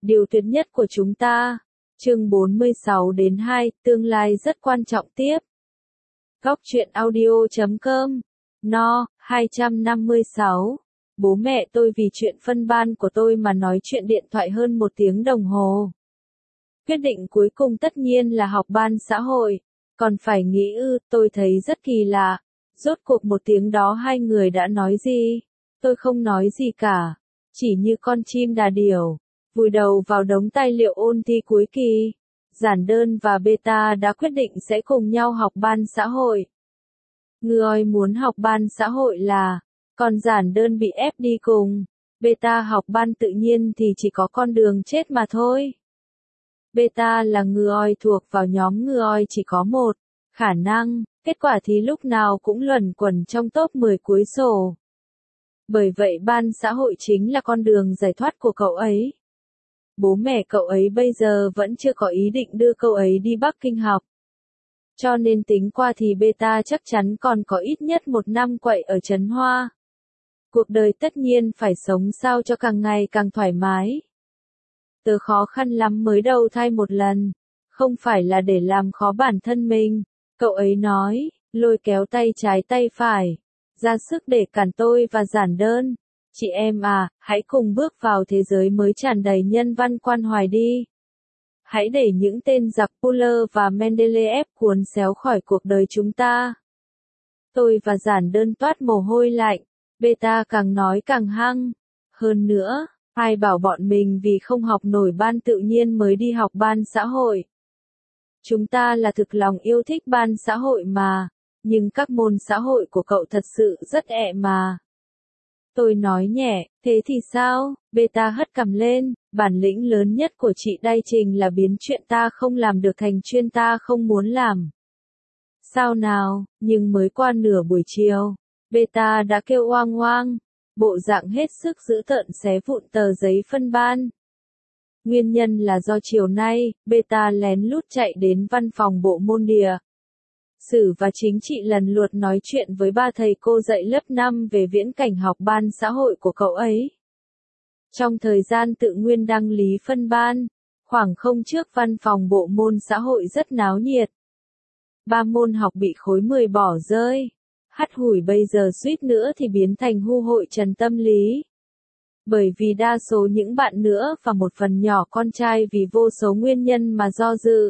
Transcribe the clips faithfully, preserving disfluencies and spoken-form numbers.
Điều tuyệt nhất của chúng ta. Chương bốn mươi sáu đến hai, tương lai rất quan trọng tiếp. Góc truyện audio chấm com. No, hai trăm năm mươi sáu. Bố mẹ tôi vì chuyện phân ban của tôi mà nói chuyện điện thoại hơn một tiếng đồng hồ. Quyết định cuối cùng tất nhiên là học ban xã hội. Còn phải nghĩ ư, tôi thấy rất kỳ lạ. Rốt cuộc một tiếng đó hai người đã nói gì? Tôi không nói gì cả. Chỉ như con chim đà điểu. Vùi đầu vào đống tài liệu ôn thi cuối kỳ. Giản Đơn và Beta đã quyết định sẽ cùng nhau học ban xã hội. Người muốn học ban xã hội là, còn Giản Đơn bị ép đi cùng. Beta học ban tự nhiên thì chỉ có con đường chết mà thôi. Beta là người thuộc vào nhóm người chỉ có một khả năng, kết quả thì lúc nào cũng luẩn quẩn trong top mười cuối sổ. Bởi vậy ban xã hội chính là con đường giải thoát của cậu ấy. Bố mẹ cậu ấy bây giờ vẫn chưa có ý định đưa cậu ấy đi Bắc Kinh học. Cho nên tính qua thì Beta chắc chắn còn có ít nhất một năm quậy ở Trấn Hoa. Cuộc đời tất nhiên phải sống sao cho càng ngày càng thoải mái. Tớ khó khăn lắm mới đầu thai một lần, không phải là để làm khó bản thân mình, cậu ấy nói, lôi kéo tay trái tay phải, ra sức để cản tôi và Giản Đơn. Chị em à, hãy cùng bước vào thế giới mới tràn đầy nhân văn quan hoài đi. Hãy để những tên giặc Fuller và Mendeleev cuốn xéo khỏi cuộc đời chúng ta. Tôi và Giản Đơn toát mồ hôi lạnh, Beta càng nói càng hăng. Hơn nữa, ai bảo bọn mình vì không học nổi ban tự nhiên mới đi học ban xã hội. Chúng ta là thực lòng yêu thích ban xã hội mà, nhưng các môn xã hội của cậu thật sự rất ẹ mà. Tôi nói nhẹ, thế thì sao? Beta hất cằm lên, bản lĩnh lớn nhất của chị Đay Trình là biến chuyện ta không làm được thành chuyên ta không muốn làm. Sao nào, nhưng mới qua nửa buổi chiều, Beta đã kêu oang oang, bộ dạng hết sức dữ tợn xé vụn tờ giấy phân ban. Nguyên nhân là do chiều nay, Beta lén lút chạy đến văn phòng bộ môn địa Sử và chính trị lần lượt nói chuyện với ba thầy cô dạy lớp năm về viễn cảnh học ban xã hội của cậu ấy. Trong thời gian tự nguyên đăng lý phân ban, khoảng không trước văn phòng bộ môn xã hội rất náo nhiệt. Ba môn học bị khối mười bỏ rơi. Hắt hủi bây giờ suýt nữa thì biến thành hu hội trần tâm lý. Bởi vì đa số những bạn nữa và một phần nhỏ con trai vì vô số nguyên nhân mà do dự.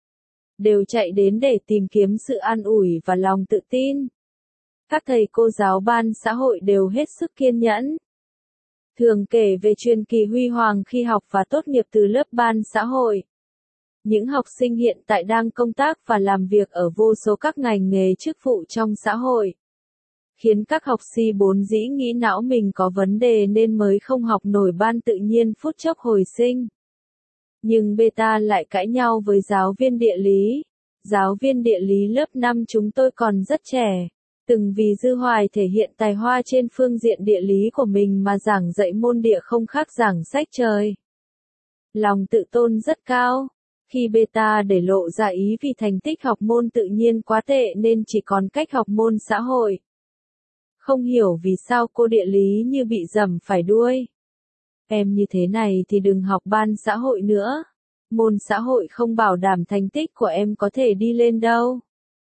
Đều chạy đến để tìm kiếm sự an ủi và lòng tự tin. Các thầy cô giáo ban xã hội đều hết sức kiên nhẫn. Thường kể về truyền kỳ huy hoàng khi học và tốt nghiệp từ lớp ban xã hội. Những học sinh hiện tại đang công tác và làm việc ở vô số các ngành nghề chức vụ trong xã hội. Khiến các học si bốn dĩ nghĩ não mình có vấn đề nên mới không học nổi ban tự nhiên phút chốc hồi sinh. Nhưng Beta lại cãi nhau với giáo viên địa lý. Giáo viên địa lý lớp năm chúng tôi còn rất trẻ. Từng vì dư hoài thể hiện tài hoa trên phương diện địa lý của mình mà giảng dạy môn địa không khác giảng sách trời. Lòng tự tôn rất cao. Khi Beta để lộ ra ý vì thành tích học môn tự nhiên quá tệ nên chỉ còn cách học môn xã hội. Không hiểu vì sao cô địa lý như bị dầm phải đuôi. Em như thế này thì đừng học ban xã hội nữa. Môn xã hội không bảo đảm thành tích của em có thể đi lên đâu.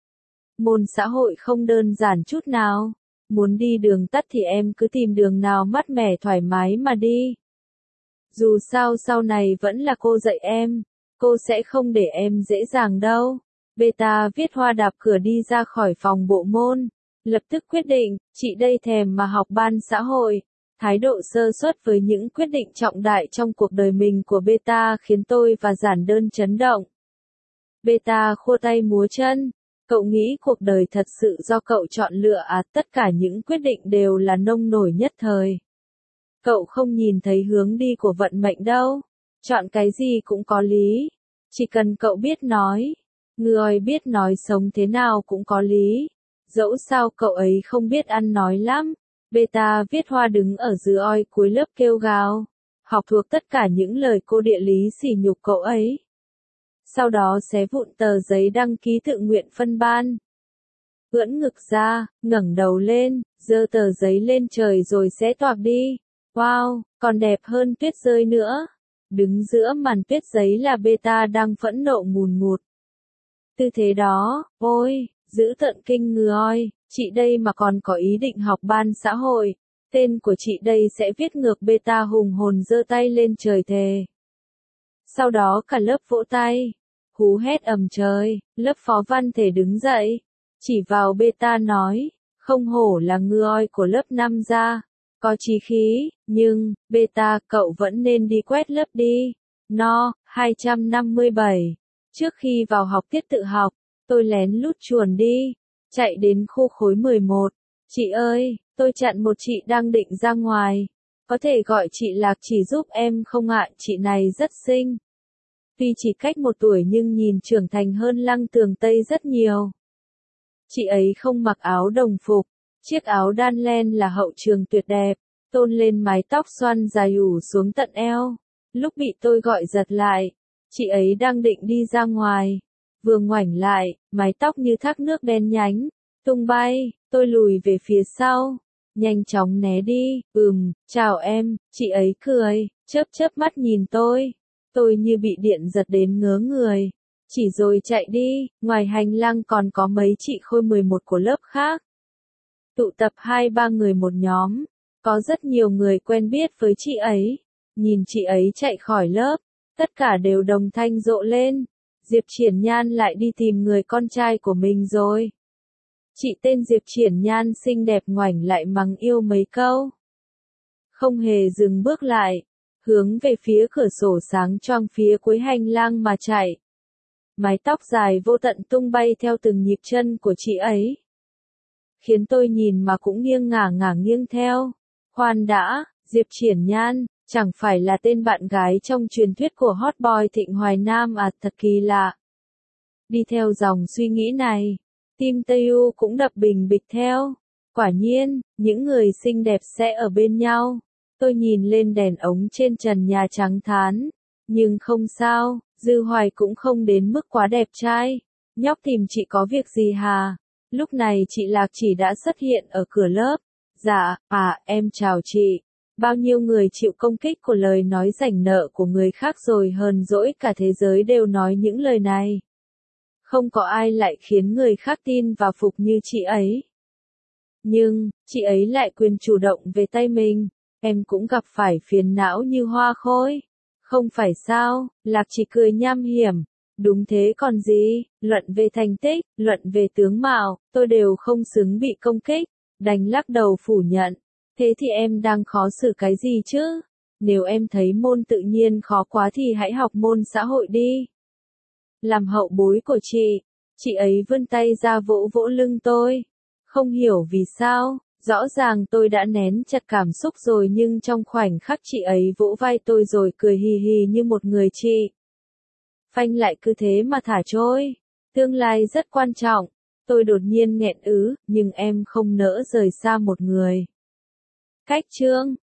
Môn xã hội không đơn giản chút nào. Muốn đi đường tắt thì em cứ tìm đường nào mát mẻ thoải mái mà đi. Dù sao sau này vẫn là cô dạy em. Cô sẽ không để em dễ dàng đâu. Beta viết hoa đạp cửa đi ra khỏi phòng bộ môn. Lập tức quyết định, chị đây thèm mà học ban xã hội. Thái độ sơ suất với những quyết định trọng đại trong cuộc đời mình của Beta khiến tôi và Giản Đơn chấn động. Beta khua tay múa chân. Cậu nghĩ cuộc đời thật sự do cậu chọn lựa à? Tất cả những quyết định đều là nông nổi nhất thời. Cậu không nhìn thấy hướng đi của vận mệnh đâu. Chọn cái gì cũng có lý. Chỉ cần cậu biết nói. Người biết nói sống thế nào cũng có lý. Dẫu sao cậu ấy không biết ăn nói lắm. Beta viết hoa đứng ở dưới oi cuối lớp kêu gào. Học thuộc tất cả những lời cô địa lý sỉ nhục cậu ấy. Sau đó xé vụn tờ giấy đăng ký tự nguyện phân ban. Ưỡn ngực ra, ngẩng đầu lên, giơ tờ giấy lên trời rồi xé toạc đi. Wow, còn đẹp hơn tuyết rơi nữa. Đứng giữa màn tuyết giấy là beta đang phẫn nộ ngùn ngụt. Tư thế đó, ôi, dữ tợn kinh người, chị đây mà còn có ý định học ban xã hội, tên của chị đây sẽ viết ngược beta hùng hồn giơ tay lên trời thề. Sau đó cả lớp vỗ tay, hú hét ầm trời, lớp phó văn thể đứng dậy, chỉ vào beta nói, không hổ là người của lớp năm gia, có chí khí, nhưng, beta, cậu vẫn nên đi quét lớp đi. No, hai trăm năm mươi bảy. Trước khi vào học tiết tự học, tôi lén lút chuồn đi, chạy đến khu khối mười một. Chị ơi, tôi chặn một chị đang định ra ngoài. Có thể gọi chị Lạc chỉ giúp em không ạ, chị này rất xinh. Tuy chỉ cách một tuổi nhưng nhìn trưởng thành hơn Lăng Tường Tây rất nhiều. Chị ấy không mặc áo đồng phục, chiếc áo đan len là hậu trường tuyệt đẹp, tôn lên mái tóc xoăn dài ủ xuống tận eo. Lúc bị tôi gọi giật lại, chị ấy đang định đi ra ngoài, vừa ngoảnh lại, mái tóc như thác nước đen nhánh, tung bay, tôi lùi về phía sau, nhanh chóng né đi, ừm, chào em, chị ấy cười, chớp chớp mắt nhìn tôi, tôi như bị điện giật đến ngớ người, chỉ rồi chạy đi, ngoài hành lang còn có mấy chị khôi mười một của lớp khác. Tụ tập hai ba người một nhóm, có rất nhiều người quen biết với chị ấy, nhìn chị ấy chạy khỏi lớp, tất cả đều đồng thanh rộ lên, Diệp Triển Nhan lại đi tìm người con trai của mình rồi. Chị tên Diệp Triển Nhan xinh đẹp ngoảnh lại mắng yêu mấy câu. Không hề dừng bước lại, hướng về phía cửa sổ sáng choang phía cuối hành lang mà chạy. Mái tóc dài vô tận tung bay theo từng nhịp chân của chị ấy, khiến tôi nhìn mà cũng nghiêng ngả ngả nghiêng theo. Khoan đã, Diệp Triển Nhan, chẳng phải là tên bạn gái trong truyền thuyết của hot boy Thịnh Hoài Nam à, thật kỳ lạ. Đi theo dòng suy nghĩ này, tim Tây U cũng đập bình bịch theo. Quả nhiên, những người xinh đẹp sẽ ở bên nhau. Tôi nhìn lên đèn ống trên trần nhà trắng thán. Nhưng không sao, Dư Hoài cũng không đến mức quá đẹp trai. Nhóc tìm chị có việc gì hà? Lúc này chị Lạc chỉ đã xuất hiện ở cửa lớp. Dạ, à, em chào chị. Bao nhiêu người chịu công kích của lời nói rảnh nợ của người khác rồi hờn dỗi cả thế giới đều nói những lời này. Không có ai lại khiến người khác tin và phục như chị ấy. Nhưng, chị ấy lại quyền chủ động về tay mình. Em cũng gặp phải phiền não như hoa khôi. Không phải sao, Lạc chỉ cười nham hiểm. Đúng thế còn gì, luận về thành tích, luận về tướng mạo, tôi đều không xứng bị công kích. Đành lắc đầu phủ nhận. Thế thì em đang khó xử cái gì chứ? Nếu em thấy môn tự nhiên khó quá thì hãy học môn xã hội đi. Làm hậu bối của chị, chị ấy vươn tay ra vỗ vỗ lưng tôi. Không hiểu vì sao, rõ ràng tôi đã nén chặt cảm xúc rồi nhưng trong khoảnh khắc chị ấy vỗ vai tôi rồi cười hì hì như một người chị. Phanh lại cứ thế mà thả trôi. Tương lai rất quan trọng. Tôi đột nhiên nghẹn ứ, nhưng em không nỡ rời xa một người. Cách chương